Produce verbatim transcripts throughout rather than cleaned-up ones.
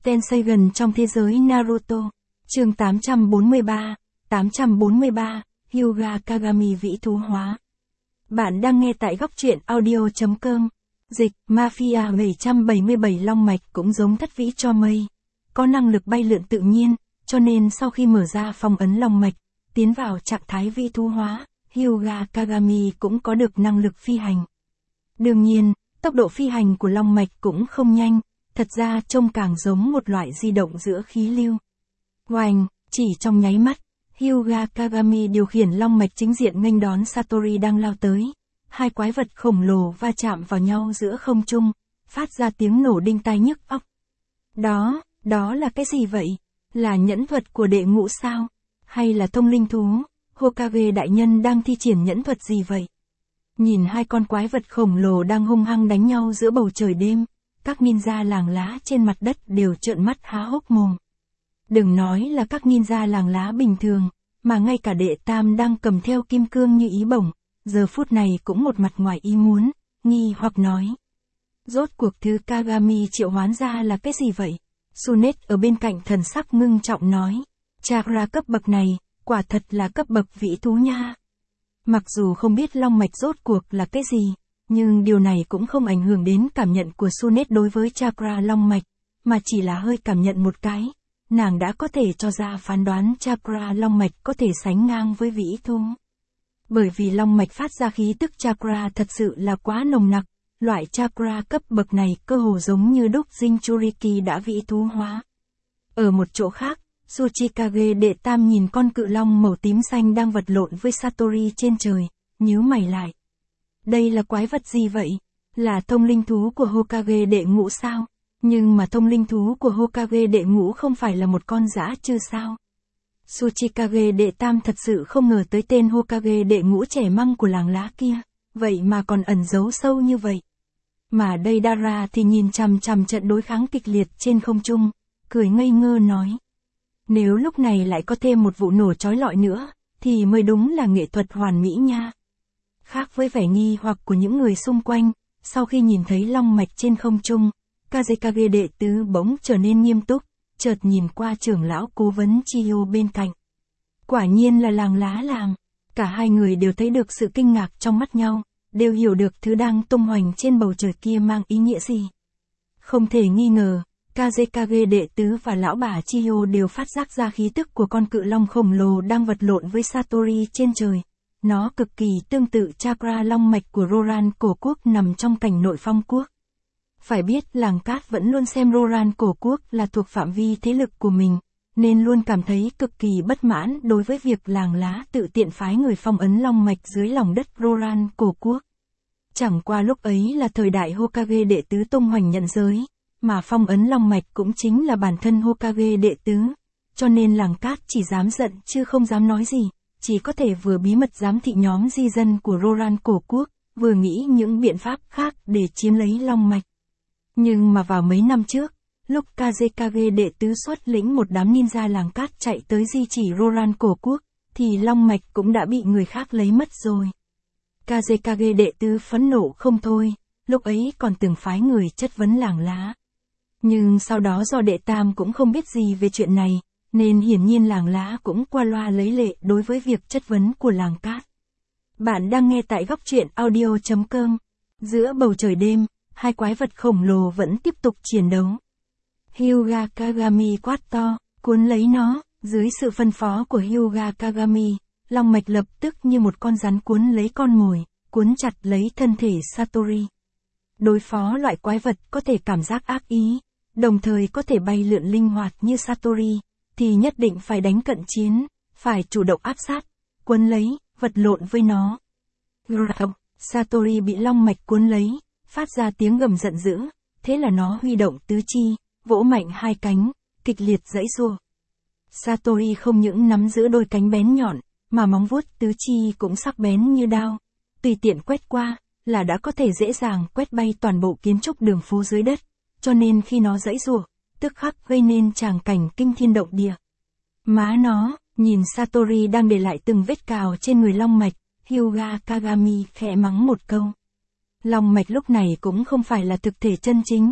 Tenseigan trong thế giới Naruto. Chương tám trăm bốn mươi ba, tám trăm bốn mươi ba, Hyuga Kagami vĩ thú hóa. Bạn đang nghe tại góc truyện audio chấm com. Dịch, Mafia bảy trăm bảy mươi bảy long mạch cũng giống thất vĩ cho mây. Có năng lực bay lượn tự nhiên, cho nên sau khi mở ra phong ấn long mạch, tiến vào trạng thái vĩ thú hóa, Hyuga Kagami cũng có được năng lực phi hành. Đương nhiên, tốc độ phi hành của long mạch cũng không nhanh, thật ra trông càng giống một loại di động giữa khí lưu. Oanh, chỉ trong nháy mắt, Hyuga Kagami điều khiển long mạch chính diện nghênh đón Satori đang lao tới. Hai quái vật khổng lồ va chạm vào nhau giữa không trung, phát ra tiếng nổ đinh tai nhức óc. Đó, đó là cái gì vậy? Là nhẫn thuật của đệ ngũ sao? Hay là thông linh thú? Hokage đại nhân đang thi triển nhẫn thuật gì vậy? Nhìn hai con quái vật khổng lồ đang hung hăng đánh nhau giữa bầu trời đêm, các ninja làng lá trên mặt đất đều trợn mắt há hốc mồm. Đừng nói là các ninja làng lá bình thường, mà ngay cả đệ tam đang cầm theo kim cương như ý bổng, giờ phút này cũng một mặt ngoài ý muốn, nghi hoặc nói. Rốt cuộc thứ Kagami triệu hoán ra là cái gì vậy? Sunet ở bên cạnh thần sắc ngưng trọng nói. Chakra cấp bậc này, quả thật là cấp bậc vĩ thú nha. Mặc dù không biết long mạch rốt cuộc là cái gì, nhưng điều này cũng không ảnh hưởng đến cảm nhận của Sunet đối với chakra long mạch, mà chỉ là hơi cảm nhận một cái. Nàng đã có thể cho ra phán đoán chakra long mạch có thể sánh ngang với vĩ thú. Bởi vì long mạch phát ra khí tức chakra thật sự là quá nồng nặc, loại chakra cấp bậc này cơ hồ giống như đúc Jinchuriki đã vĩ thú hóa. Ở một chỗ khác, Tsuchikage đệ tam nhìn con cự long màu tím xanh đang vật lộn với Satori trên trời, nhíu mày lại. Đây là quái vật gì vậy? Là thông linh thú của Hokage đệ ngũ sao? Nhưng mà thông linh thú của Hokage đệ ngũ không phải là một con dã chư sao? Tsuchikage đệ tam thật sự không ngờ tới tên Hokage đệ ngũ trẻ măng của làng lá kia, vậy mà còn ẩn giấu sâu như vậy. Mà đây Dara thì nhìn chằm chằm trận đối kháng kịch liệt trên không trung, cười ngây ngơ nói. Nếu lúc này lại có thêm một vụ nổ chói lọi nữa, thì mới đúng là nghệ thuật hoàn mỹ nha. Khác với vẻ nghi hoặc của những người xung quanh, sau khi nhìn thấy long mạch trên không trung, Kazekage đệ tứ bỗng trở nên nghiêm túc, chợt nhìn qua trưởng lão cố vấn Chiyo bên cạnh. Quả nhiên là làng lá làm. Cả hai người đều thấy được sự kinh ngạc trong mắt nhau, đều hiểu được thứ đang tung hoành trên bầu trời kia mang ý nghĩa gì. Không thể nghi ngờ, Kazekage đệ tứ và lão bà Chiyo đều phát giác ra khí tức của con cự long khổng lồ đang vật lộn với Satori trên trời. Nó cực kỳ tương tự chakra long mạch của Roran cổ quốc nằm trong cảnh nội phong quốc. Phải biết làng cát vẫn luôn xem Roran cổ quốc là thuộc phạm vi thế lực của mình, nên luôn cảm thấy cực kỳ bất mãn đối với việc làng lá tự tiện phái người phong ấn long mạch dưới lòng đất Roran cổ quốc. Chẳng qua lúc ấy là thời đại Hokage đệ tứ tung hoành nhận giới, mà phong ấn long mạch cũng chính là bản thân Hokage đệ tứ, cho nên làng cát chỉ dám giận chứ không dám nói gì, chỉ có thể vừa bí mật giám thị nhóm di dân của Roran cổ quốc, vừa nghĩ những biện pháp khác để chiếm lấy long mạch. Nhưng mà vào mấy năm trước, lúc Kazekage đệ tứ xuất lĩnh một đám ninja làng cát chạy tới di chỉ Roran cổ quốc, thì long mạch cũng đã bị người khác lấy mất rồi. Kazekage đệ tứ phẫn nộ không thôi, lúc ấy còn từng phái người chất vấn làng lá. Nhưng sau đó do đệ tam cũng không biết gì về chuyện này, nên hiển nhiên làng lá cũng qua loa lấy lệ đối với việc chất vấn của làng cát. Bạn đang nghe tại góc truyện audio chấm com. Giữa bầu trời đêm, hai quái vật khổng lồ vẫn tiếp tục chiến đấu. Hyuga Kagami quát to, cuốn lấy nó. Dưới sự phân phó của Hyuga Kagami, long mạch lập tức như một con rắn cuốn lấy con mồi, cuốn chặt lấy thân thể Satori. Đối phó loại quái vật có thể cảm giác ác ý, đồng thời có thể bay lượn linh hoạt như Satori, thì nhất định phải đánh cận chiến, phải chủ động áp sát, cuốn lấy, vật lộn với nó. Satori bị long mạch cuốn lấy, phát ra tiếng gầm giận dữ, thế là nó huy động tứ chi, vỗ mạnh hai cánh, kịch liệt giãy giụa. Satori không những nắm giữ đôi cánh bén nhọn, mà móng vuốt tứ chi cũng sắc bén như đao, tùy tiện quét qua, là đã có thể dễ dàng quét bay toàn bộ kiến trúc đường phố dưới đất, cho nên khi nó giãy giụa, tức khắc gây nên tràng cảnh kinh thiên động địa. Má nó, nhìn Satori đang để lại từng vết cào trên người long mạch, Hyuga Kagami khẽ mắng một câu. Long mạch lúc này cũng không phải là thực thể chân chính,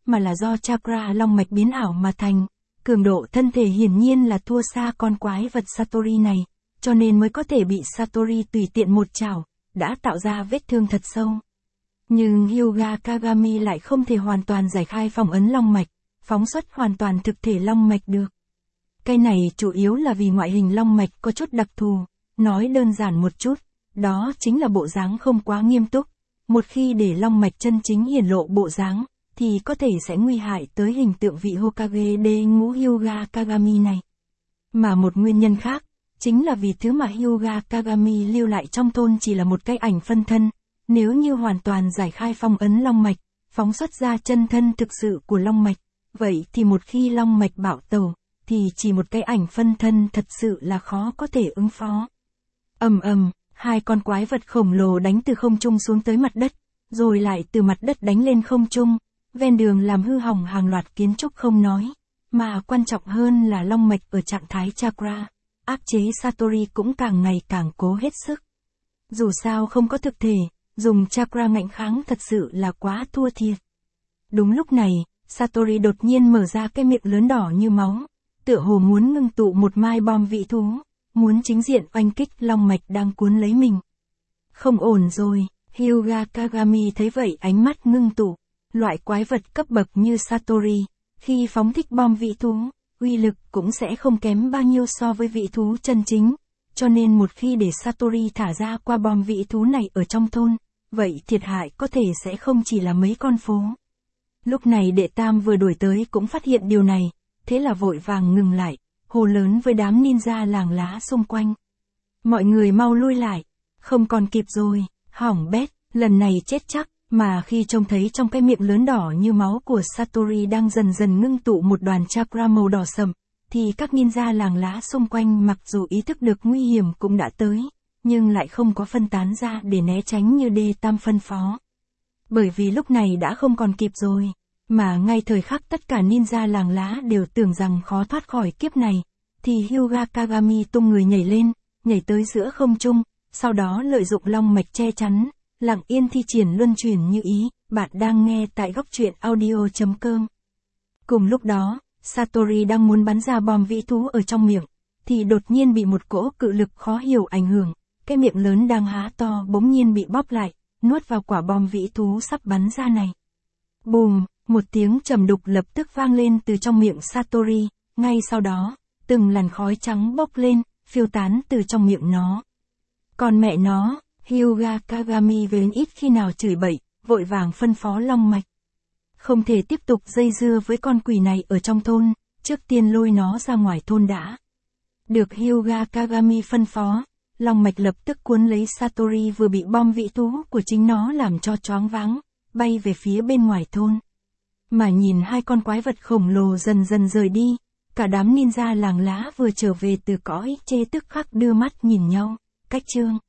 mà là do chakra long mạch biến ảo mà thành. Cường độ thân thể hiển nhiên là thua xa con quái vật Satori này, cho nên mới có thể bị Satori tùy tiện một chảo, đã tạo ra vết thương thật sâu. Nhưng Hyuga Kagami lại không thể hoàn toàn giải khai phong ấn long mạch, phóng xuất hoàn toàn thực thể long mạch được. Cái này chủ yếu là vì ngoại hình long mạch có chút đặc thù, nói đơn giản một chút, đó chính là bộ dáng không quá nghiêm túc. Một khi để long mạch chân chính hiển lộ bộ dáng, thì có thể sẽ nguy hại tới hình tượng vị Hokage đê ngũ Hyuga Kagami này. Mà một nguyên nhân khác, chính là vì thứ mà Hyuga Kagami lưu lại trong thôn chỉ là một cái ảnh phân thân. Nếu như hoàn toàn giải khai phong ấn long mạch, phóng xuất ra chân thân thực sự của long mạch, vậy thì một khi long mạch bạo tẩu, thì chỉ một cái ảnh phân thân thật sự là khó có thể ứng phó. Ầm ầm, hai con quái vật khổng lồ đánh từ không trung xuống tới mặt đất, rồi lại từ mặt đất đánh lên không trung, ven đường làm hư hỏng hàng loạt kiến trúc không nói, mà quan trọng hơn là long mạch ở trạng thái chakra, áp chế Satori cũng càng ngày càng cố hết sức. Dù sao không có thực thể, dùng chakra ngạnh kháng thật sự là quá thua thiệt. Đúng lúc này, Satori đột nhiên mở ra cái miệng lớn đỏ như máu, tựa hồ muốn ngưng tụ một mai bom vị thú, muốn chính diện oanh kích long mạch đang cuốn lấy mình. Không ổn rồi, Hyuga Kagami thấy vậy ánh mắt ngưng tụ, loại quái vật cấp bậc như Satori, khi phóng thích bom vị thú, uy lực cũng sẽ không kém bao nhiêu so với vị thú chân chính, cho nên một khi để Satori thả ra qua bom vị thú này ở trong thôn, vậy thiệt hại có thể sẽ không chỉ là mấy con phố. Lúc này đệ tam vừa đuổi tới cũng phát hiện điều này, thế là vội vàng ngừng lại, hô lớn với đám ninja làng lá xung quanh. Mọi người mau lui lại, không còn kịp rồi, hỏng bét, lần này chết chắc, mà khi trông thấy trong cái miệng lớn đỏ như máu của Satori đang dần dần ngưng tụ một đoàn chakra màu đỏ sậm, thì các ninja làng lá xung quanh mặc dù ý thức được nguy hiểm cũng đã tới, nhưng lại không có phân tán ra để né tránh như đê tam phân phó. Bởi vì lúc này đã không còn kịp rồi, mà ngay thời khắc tất cả ninja làng lá đều tưởng rằng khó thoát khỏi kiếp này, thì Hyuga Kagami tung người nhảy lên, nhảy tới giữa không trung, sau đó lợi dụng long mạch che chắn, lặng yên thi triển luân chuyển như ý. Bạn đang nghe tại góc truyện audio chấm com. Cùng lúc đó, Satori đang muốn bắn ra bom vĩ thú ở trong miệng, thì đột nhiên bị một cỗ cự lực khó hiểu ảnh hưởng, cái miệng lớn đang há to bỗng nhiên bị bóp lại, nuốt vào quả bom vĩ thú sắp bắn ra này. Bùm, một tiếng trầm đục lập tức vang lên từ trong miệng Satori, ngay sau đó, từng làn khói trắng bốc lên, phiêu tán từ trong miệng nó. Còn mẹ nó, Hyuga Kagami vốn ít khi nào chửi bậy, vội vàng phân phó long mạch. Không thể tiếp tục dây dưa với con quỷ này ở trong thôn, trước tiên lôi nó ra ngoài thôn đã. Được Hyuga Kagami phân phó, long mạch lập tức cuốn lấy Satori vừa bị bom vĩ thú của chính nó làm cho choáng váng, bay về phía bên ngoài thôn. Mà nhìn hai con quái vật khổng lồ dần dần rời đi, cả đám ninja làng lá vừa trở về từ cõi chê tức khắc đưa mắt nhìn nhau. Cách chương